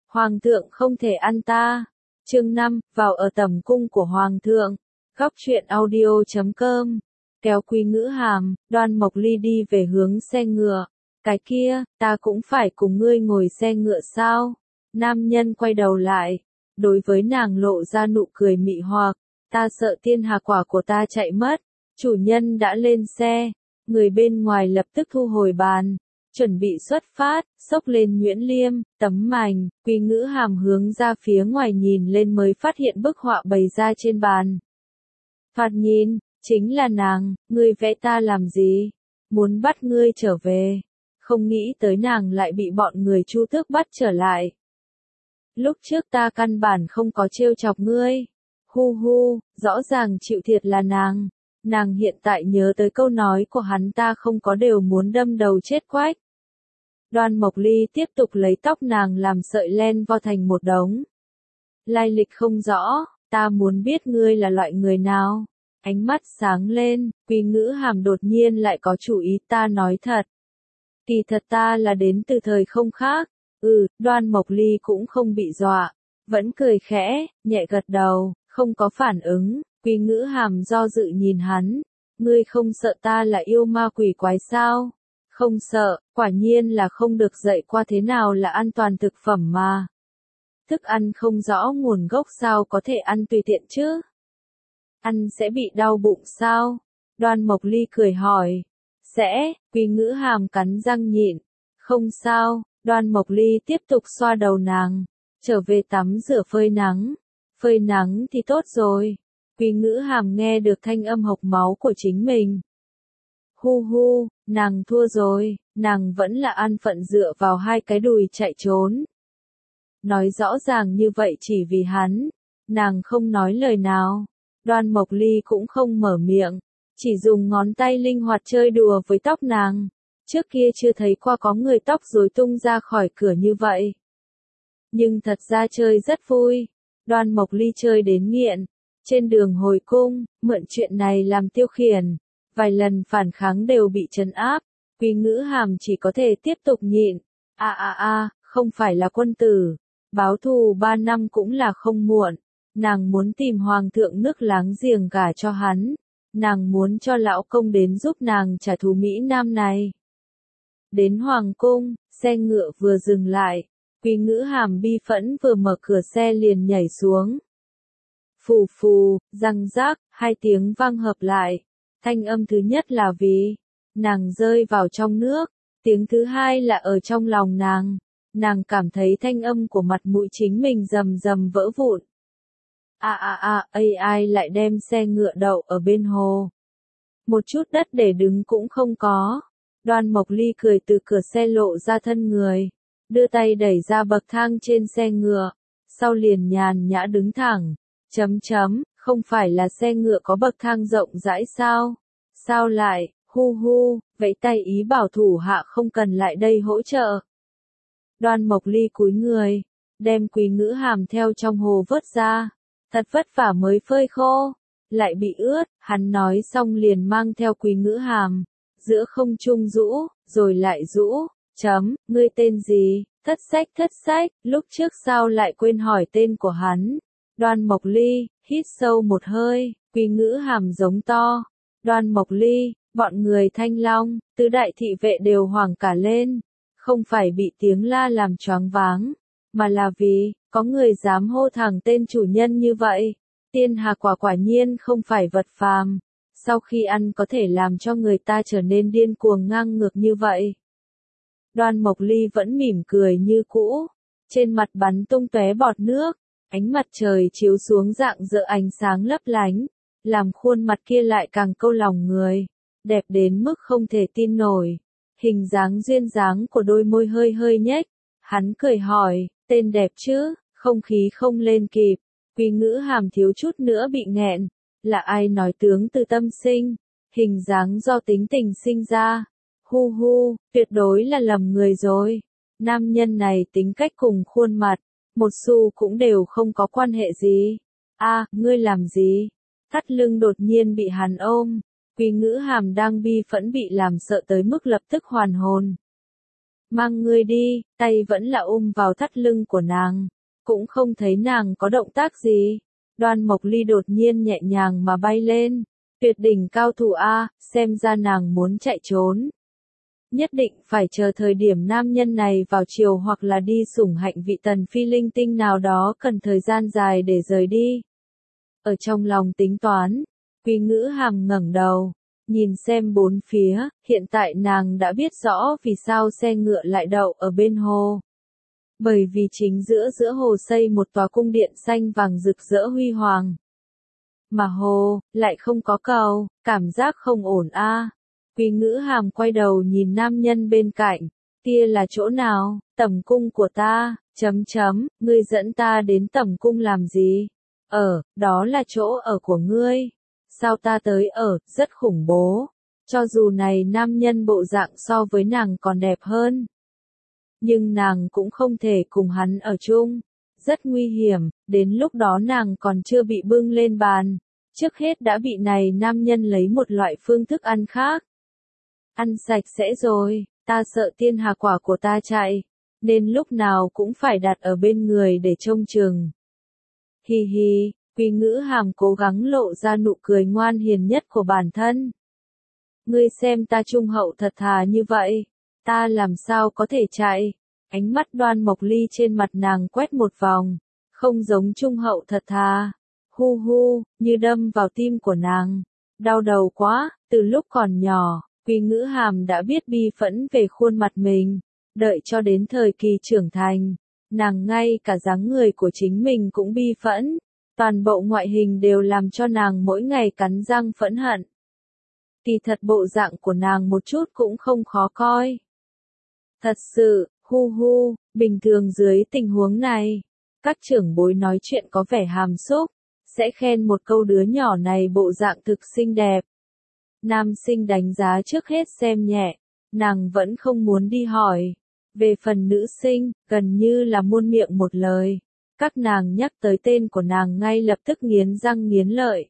Hoàng thượng không thể ăn ta. Chương 5, vào ở tầm cung của Hoàng thượng. Góc truyện audio.com. Kéo Quý Ngữ Hàm, Đoan Mộc Ly đi về hướng xe ngựa. Cái kia, ta cũng phải cùng ngươi ngồi xe ngựa sao? Nam nhân quay đầu lại. Đối với nàng lộ ra nụ cười mị hoặc. Ta sợ thiên hà quả của ta chạy mất. Chủ nhân đã lên xe. Người bên ngoài lập tức thu hồi bàn. Chuẩn bị xuất phát, xốc lên nhuyễn liêm, tấm mành, Quý Ngữ Hàm hướng ra phía ngoài nhìn lên mới phát hiện bức họa bày ra trên bàn. Thoạt nhìn, chính là nàng, ngươi vẽ ta làm gì? Muốn bắt ngươi trở về. Không nghĩ tới nàng lại bị bọn người Chu Tước bắt trở lại. Lúc trước ta căn bản không có trêu chọc ngươi. Hu hu, rõ ràng chịu thiệt là nàng. Nàng hiện tại nhớ tới câu nói của hắn ta không có đều muốn đâm đầu chết quách. Đoan Mộc Ly tiếp tục lấy tóc nàng làm sợi len vo thành một đống. Lai lịch không rõ, ta muốn biết ngươi là loại người nào. Ánh mắt sáng lên, Quý Ngữ Hàm đột nhiên lại có chủ ý, ta nói thật. Kỳ thật ta là đến từ thời không khác. Đoan Mộc Ly cũng không bị dọa. Vẫn cười khẽ, nhẹ gật đầu, không có phản ứng. Quý Ngữ Hàm do dự nhìn hắn. Ngươi không sợ ta là yêu ma quỷ quái sao? Không sợ, quả nhiên là không được dạy qua thế nào là an toàn thực phẩm mà. Thức ăn không rõ nguồn gốc sao có thể ăn tùy tiện chứ? Ăn sẽ bị đau bụng sao? Đoan Mộc Ly cười hỏi. Sẽ, Quý Ngữ Hàm cắn răng nhịn. Không sao, Đoan Mộc Ly tiếp tục xoa đầu nàng. Trở về tắm rửa phơi nắng. Phơi nắng thì tốt rồi. Quý Ngữ Hàm nghe được thanh âm hộc máu của chính mình. Hu hu, nàng thua rồi, nàng vẫn là an phận dựa vào hai cái đùi chạy trốn. Nói rõ ràng như vậy chỉ vì hắn, nàng không nói lời nào. Đoan Mộc Ly cũng không mở miệng, chỉ dùng ngón tay linh hoạt chơi đùa với tóc nàng. Trước kia chưa thấy qua có người tóc rối tung ra khỏi cửa như vậy. Nhưng thật ra chơi rất vui. Đoan Mộc Ly chơi đến nghiện. Trên đường hồi cung, mượn chuyện này làm tiêu khiển. Vài lần phản kháng đều bị trấn áp. Quý Ngữ Hàm chỉ có thể tiếp tục nhịn. Không phải là quân tử. Báo thù 3 năm cũng là không muộn. Nàng muốn tìm hoàng thượng nước láng giềng gả cho hắn. Nàng muốn cho lão công đến giúp nàng trả thù Mỹ Nam này. Đến hoàng cung, xe ngựa vừa dừng lại. Quý Ngữ Hàm bi phẫn vừa mở cửa xe liền nhảy xuống. Phù phù, răng rác, 2 tiếng vang hợp lại. Thanh âm thứ nhất là vì nàng rơi vào trong nước, tiếng thứ hai là ở trong lòng nàng. Nàng cảm thấy thanh âm của mặt mũi chính mình rầm rầm vỡ vụn. Ai lại đem xe ngựa đậu ở bên hồ. Một chút đất để đứng cũng không có. Đoan Mộc Ly cười từ cửa xe lộ ra thân người, đưa tay đẩy ra bậc thang trên xe ngựa, sau liền nhàn nhã đứng thẳng. Không phải là xe ngựa có bậc thang rộng rãi sao? Sao lại, hu hu, vẫy tay ý bảo thủ hạ không cần lại đây hỗ trợ. Đoan Mộc Ly cúi người, đem Quý Ngữ Hàm theo trong hồ vớt ra. Thật vất vả mới phơi khô, lại bị ướt, hắn nói xong liền mang theo Quý Ngữ Hàm. Giữa không trung rũ, rồi lại rũ. Ngươi tên gì? Thất sách, lúc trước sao lại quên hỏi tên của hắn? Đoan Mộc Ly, hít sâu một hơi, Quý Ngữ Hàm giống to. Đoan Mộc Ly, bọn người Thanh Long, tứ đại thị vệ đều hoảng cả lên. Không phải bị tiếng la làm choáng váng, mà là vì, có người dám hô thẳng tên chủ nhân như vậy. Tiên hà quả quả nhiên không phải vật phàm. Sau khi ăn có thể làm cho người ta trở nên điên cuồng ngang ngược như vậy. Đoan Mộc Ly vẫn mỉm cười như cũ. Trên mặt bắn tung tóe bọt nước. Ánh mặt trời chiếu xuống rạng rỡ ánh sáng lấp lánh. Làm khuôn mặt kia lại càng câu lòng người. Đẹp đến mức không thể tin nổi. Hình dáng duyên dáng của đôi môi hơi hơi nhếch. Hắn cười hỏi, tên đẹp chứ, không khí không lên kịp. Quý Ngữ Hàm thiếu chút nữa bị nghẹn. Là ai nói tướng từ tâm sinh, hình dáng do tính tình sinh ra. Hu hu, tuyệt đối là lầm người rồi. Nam nhân này tính cách cùng khuôn mặt, một xu cũng đều không có quan hệ gì. Ngươi làm gì? Thắt lưng đột nhiên bị hắn ôm. Quý Ngữ Hàm đang bi phẫn bị làm sợ tới mức lập tức hoàn hồn. Mang ngươi đi, tay vẫn là ôm vào thắt lưng của nàng. Cũng không thấy nàng có động tác gì. Đoan Mộc Ly đột nhiên nhẹ nhàng mà bay lên. Tuyệt đỉnh cao thủ A, xem ra nàng muốn chạy trốn. Nhất định phải chờ thời điểm nam nhân này vào chiều hoặc là đi sủng hạnh vị tần phi linh tinh nào đó cần thời gian dài để rời đi. Ở trong lòng tính toán, Quý Ngữ Hàm ngẩng đầu, nhìn xem bốn phía, hiện tại nàng đã biết rõ vì sao xe ngựa lại đậu ở bên hồ. Bởi vì chính giữa hồ xây một tòa cung điện xanh vàng rực rỡ huy hoàng. Mà hồ, lại không có cầu, cảm giác không ổn a. Quý Ngữ Hàm quay đầu nhìn nam nhân bên cạnh, kia là chỗ nào, tẩm cung của ta, ngươi dẫn ta đến tẩm cung làm gì? Đó là chỗ ở của ngươi. Sao ta tới ở, rất khủng bố. Cho dù này nam nhân bộ dạng so với nàng còn đẹp hơn. Nhưng nàng cũng không thể cùng hắn ở chung. Rất nguy hiểm, đến lúc đó nàng còn chưa bị bưng lên bàn. Trước hết đã bị này nam nhân lấy một loại phương thức ăn khác. Ăn sạch sẽ rồi, ta sợ tiên hà quả của ta chạy. Nên lúc nào cũng phải đặt ở bên người để trông chừng. Hi hi, Quý Ngữ Hàm cố gắng lộ ra nụ cười ngoan hiền nhất của bản thân. Ngươi xem ta trung hậu thật thà như vậy, ta làm sao có thể chạy? Ánh mắt Đoan Mộc Ly trên mặt nàng quét một vòng, không giống trung hậu thật thà. Hu hu, như đâm vào tim của nàng. Đau đầu quá, từ lúc còn nhỏ, Quý Ngữ Hàm đã biết bi phẫn về khuôn mặt mình. Đợi cho đến thời kỳ trưởng thành, nàng ngay cả dáng người của chính mình cũng bi phẫn. Toàn bộ ngoại hình đều làm cho nàng mỗi ngày cắn răng phẫn hận. Kỳ thật bộ dạng của nàng một chút cũng không khó coi. Thật sự, hu hu, bình thường dưới tình huống này, các trưởng bối nói chuyện có vẻ hàm xúc, sẽ khen một câu đứa nhỏ này bộ dạng thực xinh đẹp. Nam sinh đánh giá trước hết xem nhẹ, nàng vẫn không muốn đi hỏi. Về phần nữ sinh, gần như là muôn miệng một lời. Các nàng nhắc tới tên của nàng ngay lập tức nghiến răng nghiến lợi.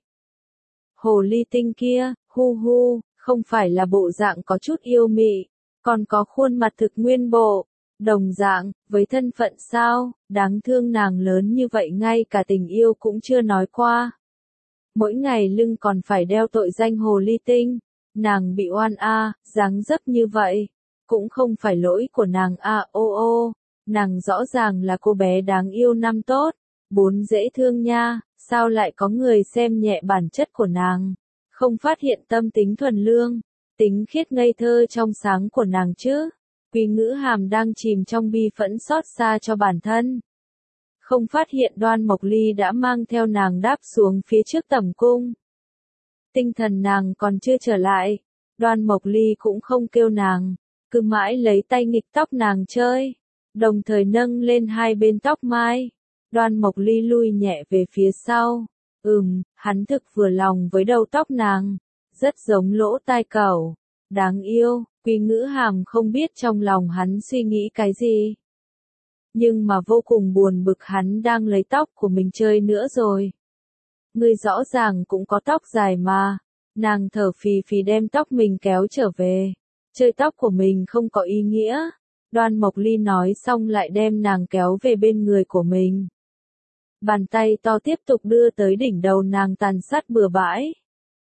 Hồ ly tinh kia, hu hu, không phải là bộ dạng có chút yêu mị, còn có khuôn mặt thực nguyên bộ, đồng dạng, với thân phận sao, đáng thương nàng lớn như vậy ngay cả tình yêu cũng chưa nói qua. Mỗi ngày lưng còn phải đeo tội danh hồ ly tinh, nàng bị oan dáng dấp như vậy, cũng không phải lỗi của nàng ô. Nàng rõ ràng là cô bé đáng yêu năm tốt, bốn dễ thương nha, sao lại có người xem nhẹ bản chất của nàng, không phát hiện tâm tính thuần lương, tính khiết ngây thơ trong sáng của nàng chứ. Quý Ngữ Hàm đang chìm trong bi phẫn xót xa cho bản thân. Không phát hiện Đoan Mộc Ly đã mang theo nàng đáp xuống phía trước tẩm cung. Tinh thần nàng còn chưa trở lại, Đoan Mộc Ly cũng không kêu nàng, cứ mãi lấy tay nghịch tóc nàng chơi. Đồng thời nâng lên hai bên tóc mai. Đoan Mộc Ly lui nhẹ về phía sau. Hắn thực vừa lòng với đầu tóc nàng. Rất giống lỗ tai cẩu. Đáng yêu, Quý Ngữ Hàm không biết trong lòng hắn suy nghĩ cái gì. Nhưng mà vô cùng buồn bực hắn đang lấy tóc của mình chơi nữa rồi. Ngươi rõ ràng cũng có tóc dài mà. Nàng thở phì phì đem tóc mình kéo trở về. Chơi tóc của mình không có ý nghĩa. Đoan Mộc Ly nói xong lại đem nàng kéo về bên người của mình. Bàn tay to tiếp tục đưa tới đỉnh đầu nàng tàn sát bừa bãi.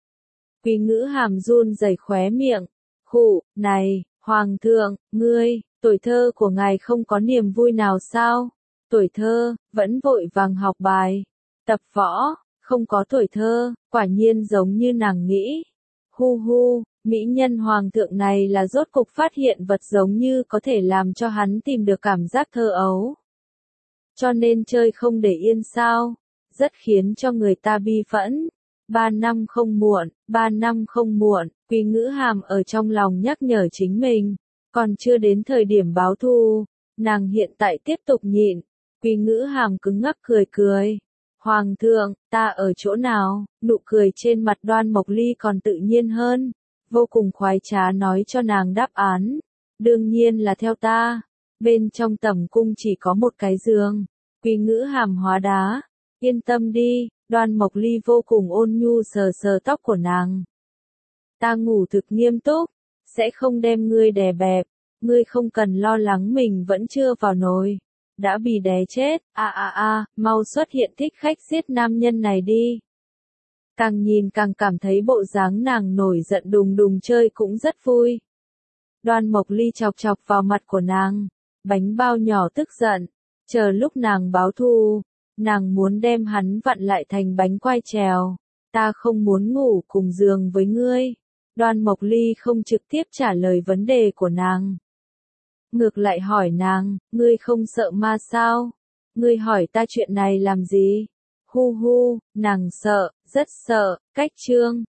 Quý Ngữ Hàm run rẩy khóe miệng. Khụ, này, Hoàng thượng, ngươi, tuổi thơ của ngài không có niềm vui nào sao? Tuổi thơ, vẫn vội vàng học bài, tập võ, không có tuổi thơ, quả nhiên giống như nàng nghĩ. Hu hu. Mỹ nhân hoàng thượng này là rốt cục phát hiện vật giống như có thể làm cho hắn tìm được cảm giác thơ ấu. Cho nên chơi không để yên sao, rất khiến cho người ta bi phẫn. 3 năm không muộn, 3 năm không muộn, Quý Ngữ Hàm ở trong lòng nhắc nhở chính mình, còn chưa đến thời điểm báo thù, nàng hiện tại tiếp tục nhịn. Quý Ngữ Hàm cứng ngắc cười. Hoàng thượng, ta ở chỗ nào? Nụ cười trên mặt Đoan Mộc Ly còn tự nhiên hơn. Vô cùng khoái trá nói cho nàng đáp án. Đương nhiên là theo ta. Bên trong tẩm cung chỉ có một cái giường. Quý Ngữ Hàm hóa đá. Yên tâm đi, Đoan Mộc Ly vô cùng ôn nhu sờ tóc của nàng. Ta ngủ thực nghiêm túc, sẽ không đem ngươi đè bẹp. ngươi không cần lo lắng mình vẫn chưa vào nồi, đã bị đè chết, mau xuất hiện thích khách giết nam nhân này đi. Càng nhìn càng cảm thấy bộ dáng nàng nổi giận đùng đùng chơi cũng rất vui. Đoan Mộc Ly chọc chọc vào mặt của nàng, bánh bao nhỏ tức giận, chờ lúc nàng báo thù, nàng muốn đem hắn vặn lại thành bánh quai trèo, ta không muốn ngủ cùng giường với ngươi. Đoan Mộc Ly không trực tiếp trả lời vấn đề của nàng. Ngược lại hỏi nàng, ngươi không sợ ma sao? Ngươi hỏi ta chuyện này làm gì? Hu hu, nàng sợ, rất sợ, cách chương.